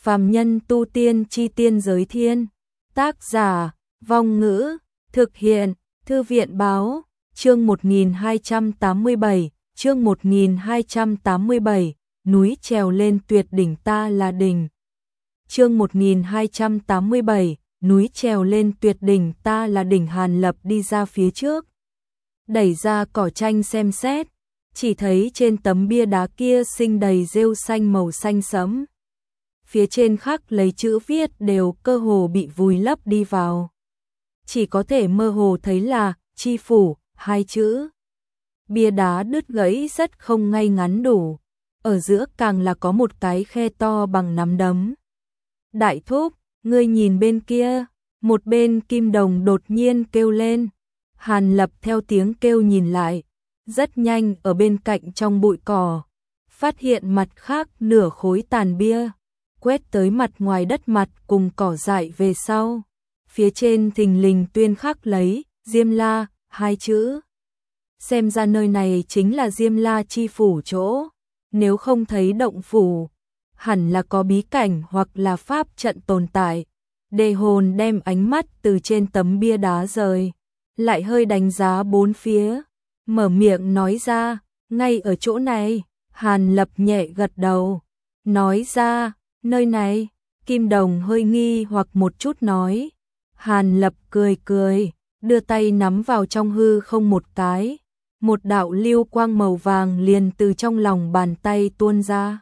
Phàm nhân tu tiên chi tiên giới thiên. Tác giả, Vong Ngữ, thực hiện, Thư viện Báo, chương 1287, chương 1287, núi trèo lên tuyệt đỉnh ta là đỉnh. Chương 1287, núi trèo lên tuyệt đỉnh ta là đỉnh. Hàn Lập đi ra phía trước, đẩy ra cỏ tranh xem xét, chỉ thấy trên tấm bia đá kia sinh đầy rêu xanh màu xanh sẫm. Phía trên khắc lấy chữ viết đều cơ hồ bị vùi lấp đi vào. Chỉ có thể mơ hồ thấy là chi phủ, hai chữ. Bia đá đứt gãy rất không ngay ngắn đủ, ở giữa càng là có một cái khe to bằng nắm đấm. Đại thúc, ngươi nhìn bên kia, một bên Kim Đồng đột nhiên kêu lên. Hàn Lập theo tiếng kêu nhìn lại, rất nhanh ở bên cạnh trong bụi cỏ, phát hiện mặt khác nửa khối tàn bia, quét tới mặt ngoài đất mặt cùng cỏ dại về sau. Phía trên thình lình tuyên khắc lấy, Diêm La, hai chữ. Xem ra nơi này chính là Diêm La chi phủ chỗ, nếu không thấy động phủ, hẳn là có bí cảnh hoặc là pháp trận tồn tại. Đề Hồn đem ánh mắt từ trên tấm bia đá rời, lại hơi đánh giá bốn phía, mở miệng nói ra, ngay ở chỗ này. Hàn Lập nhẹ gật đầu, nói ra, nơi này. Kim Đồng hơi nghi hoặc một chút nói. Hàn Lập cười cười, đưa tay nắm vào trong hư không một cái, một đạo lưu quang màu vàng liền từ trong lòng bàn tay tuôn ra,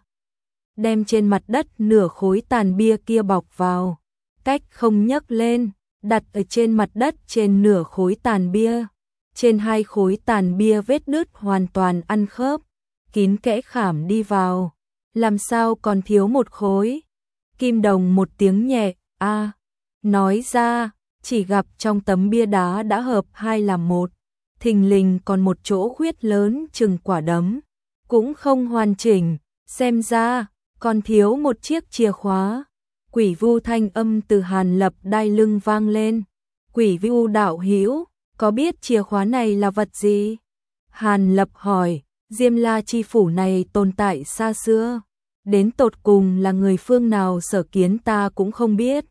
đem trên mặt đất nửa khối tàn bia kia bọc vào, cách không nhấc lên, đặt ở trên mặt đất. Trên nửa khối tàn bia, trên hai khối tàn bia vết nứt hoàn toàn ăn khớp, kín kẽ khảm đi vào, làm sao còn thiếu một khối. Kim Đồng một tiếng nhẹ, a, nói ra, chỉ gặp trong tấm bia đá đã hợp hai làm một, thình lình còn một chỗ khuyết lớn chừng quả đấm, cũng không hoàn chỉnh, xem ra còn thiếu một chiếc chìa khóa. Quỷ Vu thanh âm từ Hàn Lập đai lưng vang lên. Quỷ Vu đạo hữu, có biết chìa khóa này là vật gì? Hàn Lập hỏi. Diêm La chi phủ này tồn tại xa xưa, đến tột cùng là người phương nào sở kiến ta cũng không biết.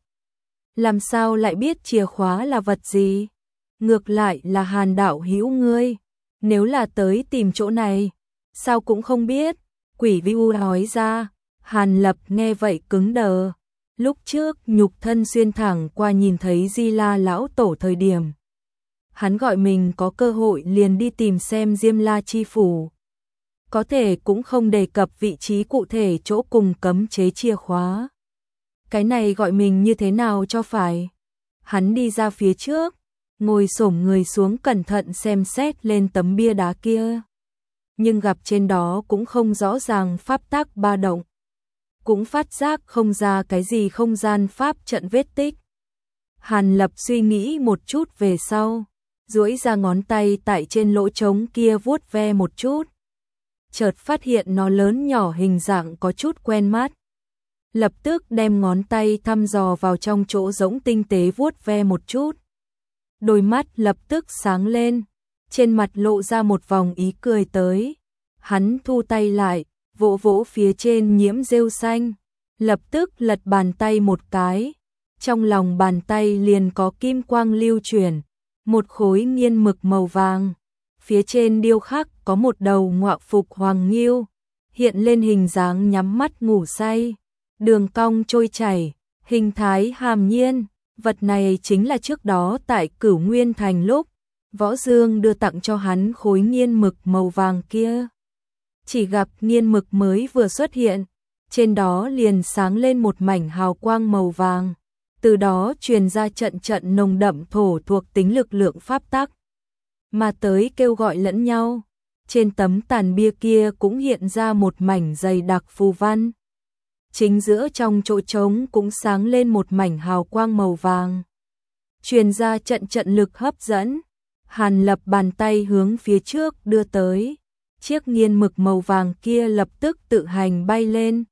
Làm sao lại biết chìa khóa là vật gì? Ngược lại là Hàn đạo hữu ngươi, nếu là tới tìm chỗ này, sao cũng không biết? Quỷ Vu nói ra. Hàn Lập nghe vậy cứng đờ. Lúc trước nhục thân xuyên thẳng qua nhìn thấy Di La lão tổ thời điểm, hắn gọi mình có cơ hội liền đi tìm xem Diêm La chi phủ, có thể cũng không đề cập vị trí cụ thể chỗ cùng cấm chế chìa khóa. Cái này gọi mình như thế nào cho phải? Hắn đi ra phía trước, ngồi xổm người xuống cẩn thận xem xét lên tấm bia đá kia, nhưng gặp trên đó cũng không rõ ràng pháp tắc ba động, cũng phát giác không ra cái gì không gian pháp trận vết tích. Hàn Lập suy nghĩ một chút về sau, duỗi ra ngón tay tại trên lỗ trống kia vuốt ve một chút, chợt phát hiện nó lớn nhỏ hình dạng có chút quen mắt. Lập tức đem ngón tay thăm dò vào trong chỗ rỗng tinh tế vuốt ve một chút. Đôi mắt lập tức sáng lên, trên mặt lộ ra một vòng ý cười tới. Hắn thu tay lại, vỗ vỗ phía trên nhiễm rêu xanh, lập tức lật bàn tay một cái. Trong lòng bàn tay liền có kim quang lưu chuyển, một khối nghiên mực màu vàng. Phía trên điêu khắc có một đầu ngọa phục hoàng ngưu, hiện lên hình dáng nhắm mắt ngủ say, đường cong trôi chảy, hình thái hàm nhiên. Vật này chính là trước đó tại Cửu Nguyên Thành lúc Võ Dương đưa tặng cho hắn khối nghiên mực màu vàng kia. Chỉ gặp nghiên mực mới vừa xuất hiện, trên đó liền sáng lên một mảnh hào quang màu vàng, từ đó truyền ra trận trận nồng đậm thổ thuộc tính lực lượng pháp tắc, mà tới kêu gọi lẫn nhau. Trên tấm tàn bia kia cũng hiện ra một mảnh dày đặc phù văn. Chính giữa trong chỗ trống cũng sáng lên một mảnh hào quang màu vàng, truyền ra trận trận lực hấp dẫn. Hàn Lập bàn tay hướng phía trước đưa tới, chiếc nghiên mực màu vàng kia lập tức tự hành bay lên,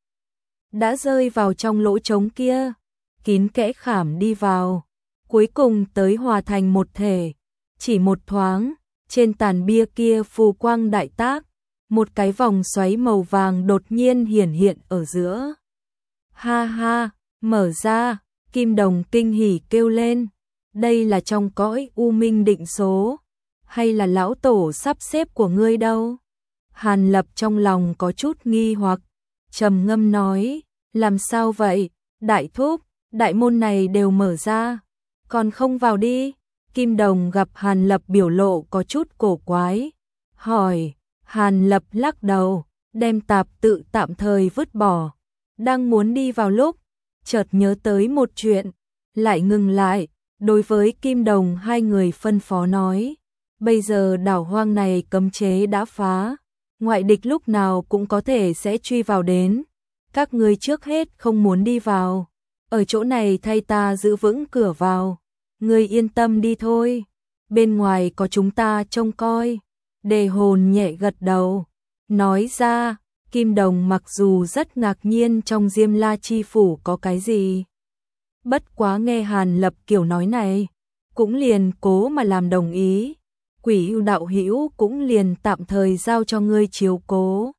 đã rơi vào trong lỗ trống kia, kín kẽ khảm đi vào, cuối cùng tới hòa thành một thể. Chỉ một thoáng, trên tàn bia kia phù quang đại tác, một cái vòng xoáy màu vàng đột nhiên hiển hiện ở giữa. Ha ha, mở ra, Kim Đồng kinh hỉ kêu lên. Đây là trong cõi u minh định số, hay là lão tổ sắp xếp của ngươi đâu? Hàn Lập trong lòng có chút nghi hoặc, trầm ngâm nói, làm sao vậy, đại thúc, đại môn này đều mở ra, còn không vào đi? Kim Đồng gặp Hàn Lập biểu lộ có chút cổ quái, hỏi. Hàn Lập lắc đầu, đem tạp tự tạm thời vứt bỏ, đang muốn đi vào lúc, chợt nhớ tới một chuyện, lại ngừng lại, đối với Kim Đồng hai người phân phó nói, bây giờ đảo hoang này cấm chế đã phá, ngoại địch lúc nào cũng có thể sẽ truy vào đến, các ngươi trước hết không muốn đi vào, ở chỗ này thay ta giữ vững cửa vào, ngươi yên tâm đi thôi, bên ngoài có chúng ta trông coi. Đề Hồn nhẹ gật đầu, nói ra, Kim Đồng mặc dù rất ngạc nhiên trong Diêm La Chi Phủ có cái gì. Bất quá nghe Hàn Lập kiểu nói này, cũng liền cố mà làm đồng ý, Quỷ Ưu đạo hữu cũng liền tạm thời giao cho ngươi chiếu cố.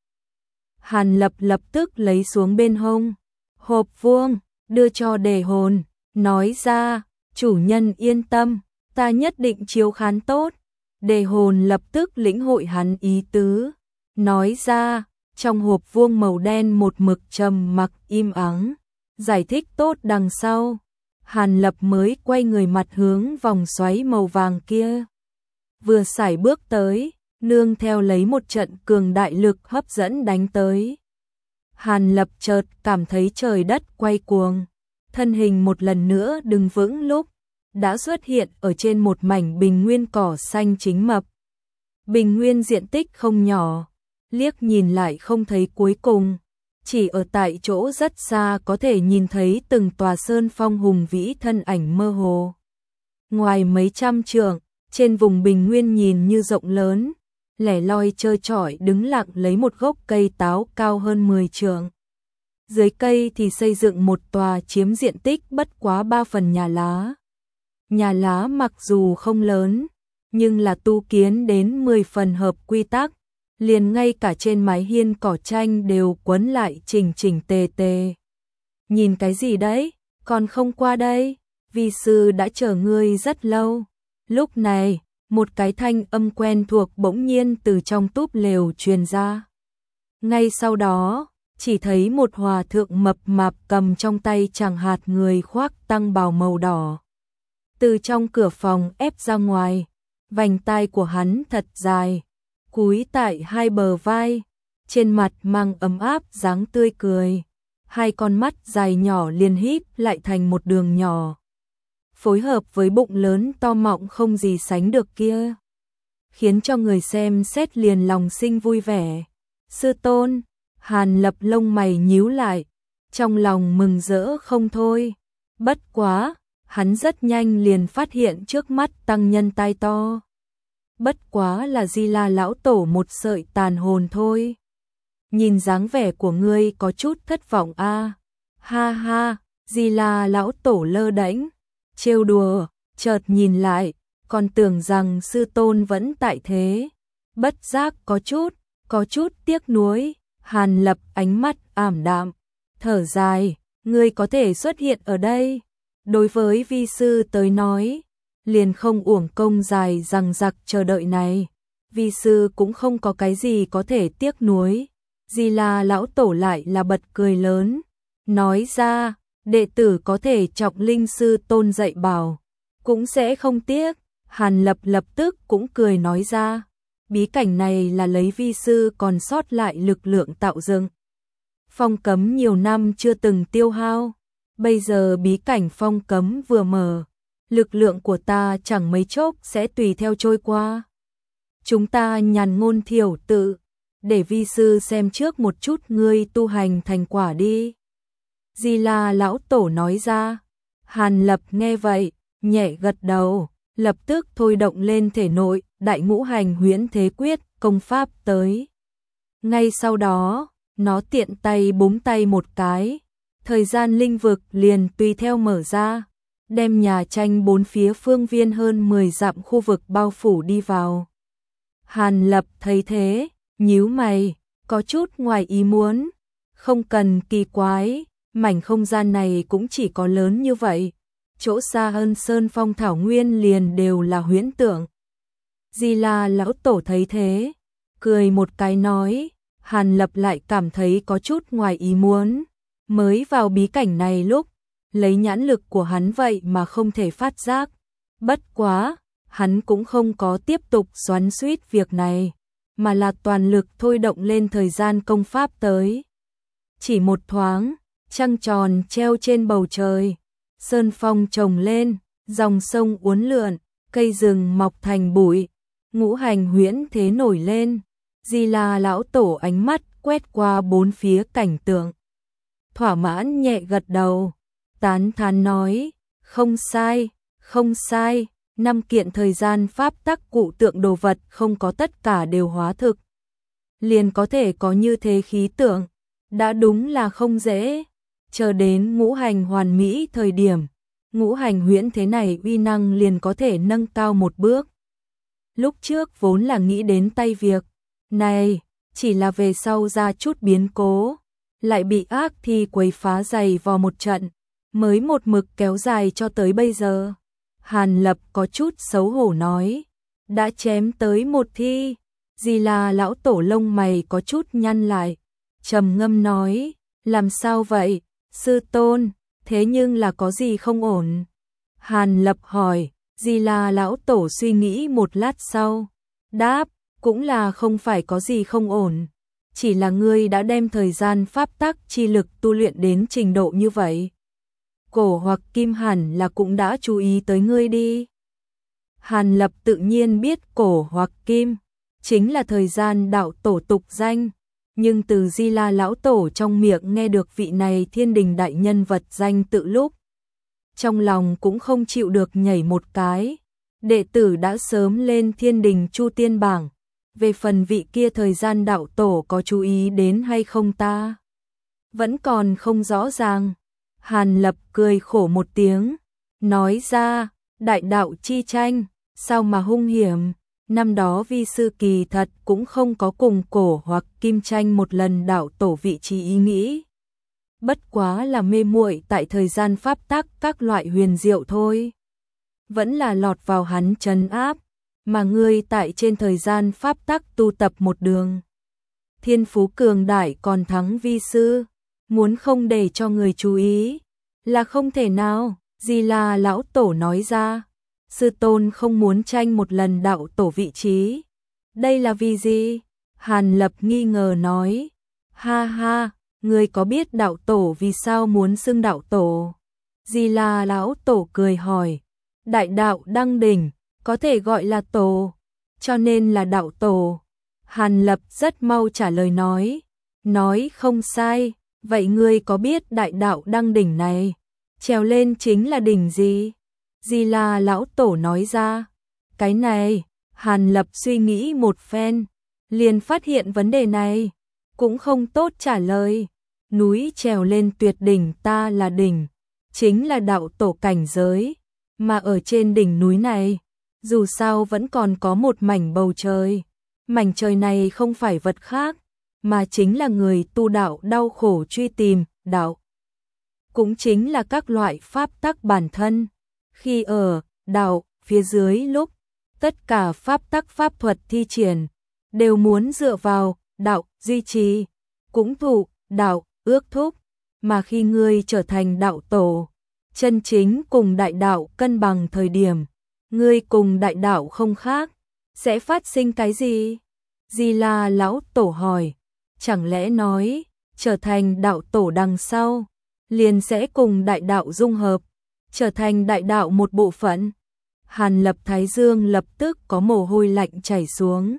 Hàn Lập lập tức lấy xuống bên hông, hộp vuông, đưa cho Đề Hồn, nói ra, chủ nhân yên tâm, ta nhất định chiếu khán tốt. Đề Hồn lập tức lĩnh hội hắn ý tứ, nói ra, trong hộp vuông màu đen một mực trầm mặc im ắng, giải thích tốt đằng sau, Hàn Lập mới quay người mặt hướng vòng xoáy màu vàng kia. Vừa sải bước tới, nương theo lấy một trận cường đại lực hấp dẫn đánh tới. Hàn Lập chợt cảm thấy trời đất quay cuồng, thân hình một lần nữa đứng vững lúc, đã xuất hiện ở trên một mảnh bình nguyên cỏ xanh chính mập. Bình nguyên diện tích không nhỏ, liếc nhìn lại không thấy cuối cùng, chỉ ở tại chỗ rất xa có thể nhìn thấy từng tòa sơn phong hùng vĩ thân ảnh mơ hồ. Ngoài mấy trăm trượng, trên vùng bình nguyên nhìn như rộng lớn, lẻ loi trơ trọi đứng lặng lấy một gốc cây táo cao hơn 10 trượng. Dưới cây thì xây dựng một tòa chiếm diện tích bất quá 3 phần nhà lá. Nhà lá mặc dù không lớn, nhưng là tu kiến đến 10 phần hợp quy tắc, liền ngay cả trên mái hiên cỏ tranh đều quấn lại chỉnh chỉnh tề tề. Nhìn cái gì đấy, còn không qua đây, vi sư đã chờ ngươi rất lâu. Lúc này, một cái thanh âm quen thuộc bỗng nhiên từ trong túp lều truyền ra. Ngay sau đó, chỉ thấy một hòa thượng mập mạp cầm trong tay chàng hạt người khoác tăng bào màu đỏ. Từ trong cửa phòng ép ra ngoài, vành tai của hắn thật dài, cúi tại hai bờ vai, trên mặt mang ấm áp dáng tươi cười, hai con mắt dài nhỏ liền híp lại thành một đường nhỏ, phối hợp với bụng lớn to mọng không gì sánh được kia, khiến cho người xem xét liền lòng sinh vui vẻ. Sư tôn, Hàn Lập lông mày nhíu lại, trong lòng mừng rỡ không thôi, bất quá, hắn rất nhanh liền phát hiện trước mắt tăng nhân tai to. Bất quá là Di La lão tổ một sợi tàn hồn thôi. Nhìn dáng vẻ của ngươi có chút thất vọng a. Ha ha, Di La lão tổ lơ đễnh, trêu đùa, chợt nhìn lại, còn tưởng rằng sư tôn vẫn tại thế. Bất giác có chút tiếc nuối, Hàn Lập ánh mắt ảm đạm, thở dài, ngươi có thể xuất hiện ở đây. Đối với vi sư tới nói, liền không uổng công dài dằng dặc chờ đợi này, vi sư cũng không có cái gì có thể tiếc nuối. Di La lão tổ lại là bật cười lớn, nói ra, đệ tử có thể trọng linh sư tôn dạy bảo, cũng sẽ không tiếc. Hàn Lập lập tức cũng cười nói ra, bí cảnh này là lấy vi sư còn sót lại lực lượng tạo dựng. Phong cấm nhiều năm chưa từng tiêu hao, bây giờ bí cảnh phong cấm vừa mở, lực lượng của ta chẳng mấy chốc sẽ tùy theo trôi qua. Chúng ta nhàn ngôn thiểu tự, để vi sư xem trước một chút ngươi tu hành thành quả đi. Di La lão tổ nói ra. Hàn Lập nghe vậy, nhẹ gật đầu, lập tức thôi động lên thể nội Đại Ngũ Hành Huyễn Thế Quyết công pháp tới. Ngay sau đó, nó tiện tay búng tay một cái, thời gian linh vực liền tùy theo mở ra, đem nhà tranh bốn phía phương viên hơn 10 dặm khu vực bao phủ đi vào. Hàn Lập thấy thế, nhíu mày, có chút ngoài ý muốn, không cần kỳ quái, mảnh không gian này cũng chỉ có lớn như vậy, chỗ xa hơn sơn phong thảo nguyên liền đều là huyễn tượng. Di La lão tổ thấy thế, cười một cái nói, Hàn Lập lại cảm thấy có chút ngoài ý muốn, mới vào bí cảnh này lúc, lấy nhãn lực của hắn vậy mà không thể phát giác, bất quá, hắn cũng không có tiếp tục xoắn xuýt việc này, mà là toàn lực thôi động lên thời gian công pháp tới. Chỉ một thoáng, trăng tròn treo trên bầu trời, sơn phong trồng lên, dòng sông uốn lượn, cây rừng mọc thành bụi, ngũ hành huyễn thế nổi lên. Di La lão tổ ánh mắt quét qua bốn phía cảnh tượng, thỏa mãn nhẹ gật đầu, tán thán nói, không sai, không sai, 5 kiện thời gian pháp tắc cụ tượng đồ vật không có tất cả đều hóa thực, liền có thể có như thế khí tượng, đã đúng là không dễ. Chờ đến ngũ hành hoàn mỹ thời điểm, ngũ hành huyễn thế này uy năng liền có thể nâng cao một bước. Lúc trước vốn là nghĩ đến tay việc này, chỉ là về sau ra chút biến cố, lại bị ác thi quấy phá giày vò một trận, mới một mực kéo dài cho tới bây giờ. Hàn Lập có chút xấu hổ nói, đã chém tới một thi. Di La lão tổ lông mày có chút nhăn lại, trầm ngâm nói, làm sao vậy, sư tôn, thế nhưng là có gì không ổn? Hàn Lập hỏi, Di La lão tổ suy nghĩ một lát sau, đáp, cũng là không phải có gì không ổn, chỉ là ngươi đã đem thời gian pháp tắc chi lực tu luyện đến trình độ như vậy. Cổ hoặc Kim hẳn là cũng đã chú ý tới ngươi đi. Hàn Lập tự nhiên biết Cổ hoặc Kim chính là thời gian đạo tổ tục danh, nhưng từ Di La lão tổ trong miệng nghe được vị này thiên đình đại nhân vật danh tự lúc, trong lòng cũng không chịu được nhảy một cái. Đệ tử đã sớm lên thiên đình chu tiên bảng, về phần vị kia thời gian đạo tổ có chú ý đến hay không ta vẫn còn không rõ ràng. Hàn Lập cười khổ một tiếng, nói ra, đại đạo chi tranh, sao mà hung hiểm, năm đó vi sư kỳ thật cũng không có cùng Cổ hoặc Kim tranh một lần đạo tổ vị trí ý nghĩ. Bất quá là mê muội tại thời gian pháp tắc các loại huyền diệu thôi. Vẫn là lọt vào hắn trấn áp, mà ngươi tại trên thời gian pháp tắc tu tập một đường. Thiên phú cường đại còn thắng vi sư, muốn không để cho người chú ý, là không thể nào. Di La lão tổ nói ra, sư tôn không muốn tranh một lần đạo tổ vị trí. Đây là vì gì? Hàn Lập nghi ngờ nói, ha ha, ngươi có biết đạo tổ vì sao muốn xưng đạo tổ? Di La lão tổ cười hỏi, đại đạo đăng đỉnh, có thể gọi là tổ, cho nên là đạo tổ. Hàn Lập rất mau trả lời nói không sai, vậy ngươi có biết đại đạo đăng đỉnh này, trèo lên chính là đỉnh gì? Di La lão tổ nói ra, cái này, Hàn Lập suy nghĩ một phen, liền phát hiện vấn đề này, cũng không tốt trả lời. Núi trèo lên tuyệt đỉnh ta là đỉnh, chính là đạo tổ cảnh giới, mà ở trên đỉnh núi này, dù sao vẫn còn có một mảnh bầu trời. Mảnh trời này không phải vật khác, mà chính là người tu đạo đau khổ truy tìm, đạo. Cũng chính là các loại pháp tắc bản thân. Khi ở đạo phía dưới lúc, tất cả pháp tắc pháp thuật thi triển, đều muốn dựa vào đạo duy trì, cũng thụ đạo ước thúc, mà khi ngươi trở thành đạo tổ, chân chính cùng đại đạo cân bằng thời điểm, ngươi cùng đại đạo không khác, sẽ phát sinh cái gì? Di La lão tổ hỏi, chẳng lẽ nói, trở thành đạo tổ đằng sau, liền sẽ cùng đại đạo dung hợp, trở thành đại đạo một bộ phận? Hàn Lập thái dương lập tức có mồ hôi lạnh chảy xuống.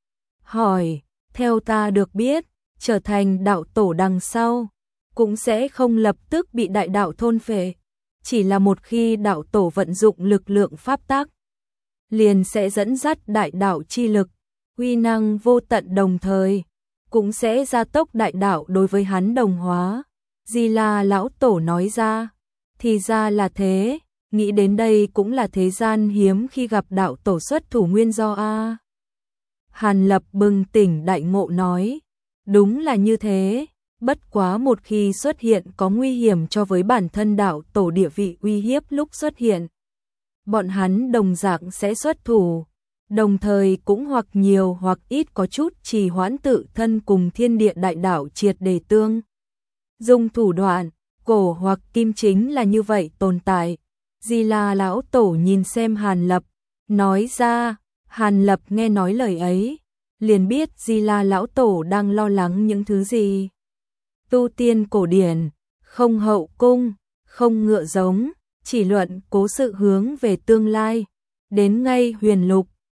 Hỏi, theo ta được biết, trở thành đạo tổ đằng sau, cũng sẽ không lập tức bị đại đạo thôn phệ, chỉ là một khi đạo tổ vận dụng lực lượng pháp tắc, liền sẽ dẫn dắt đại đạo chi lực, uy năng vô tận, đồng thời cũng sẽ gia tốc đại đạo đối với hắn đồng hóa. Di La lão tổ nói ra, thì ra là thế, nghĩ đến đây cũng là thế gian hiếm khi gặp đạo tổ xuất thủ nguyên do a. Hàn Lập bừng tỉnh đại ngộ nói, đúng là như thế, Bất quá một khi xuất hiện có nguy hiểm cho với bản thân đạo tổ địa vị uy hiếp lúc xuất hiện. Bọn hắn đồng dạng sẽ xuất thủ, đồng thời cũng hoặc nhiều hoặc ít có chút trì hoãn tự thân cùng thiên địa đại đạo triệt để tương. Dùng thủ đoạn, cổ hoặc kim chính là như vậy tồn tại. Di La lão tổ nhìn xem Hàn Lập, nói ra, Hàn Lập nghe nói lời ấy, liền biết Di La lão tổ đang lo lắng những thứ gì. Tu tiên cổ điển, không hậu cung, không ngựa giống, chỉ luận cố sự hướng về tương lai. Đến ngay huyền lục,